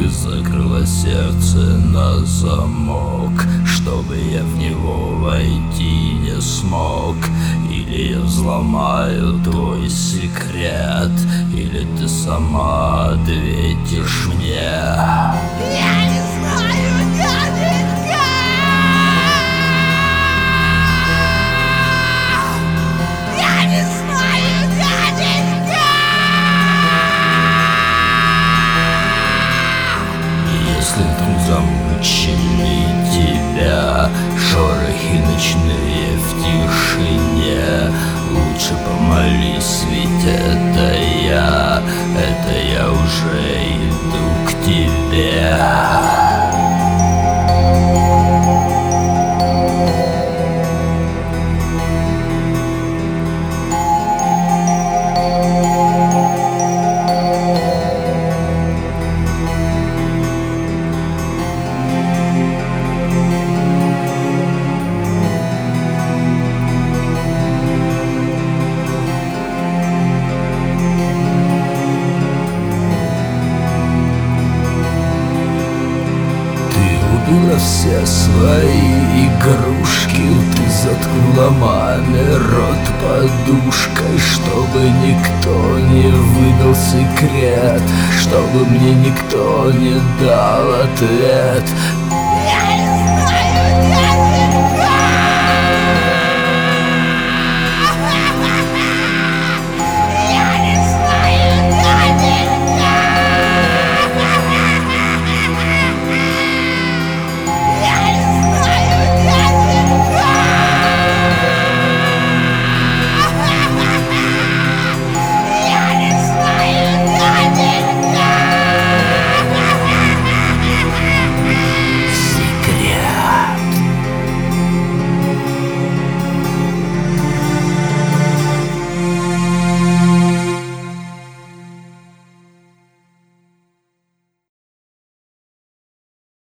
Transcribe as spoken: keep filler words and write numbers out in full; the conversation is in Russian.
закрыла сердце на замок, чтобы я в него войти не смог. Или я взломаю твой секрет, или ты сама ответишь мне. Я не знаю, дяденька! Я не знаю, дяденька! Если вдруг замучили тебя шорохи ночные в тишине, лучше помолись, ведь это я, это я уже иду к тебе. Все свои игрушки ты заткнула маме рот подушкой, чтобы никто не выдал секрет, чтобы мне никто не дал ответ.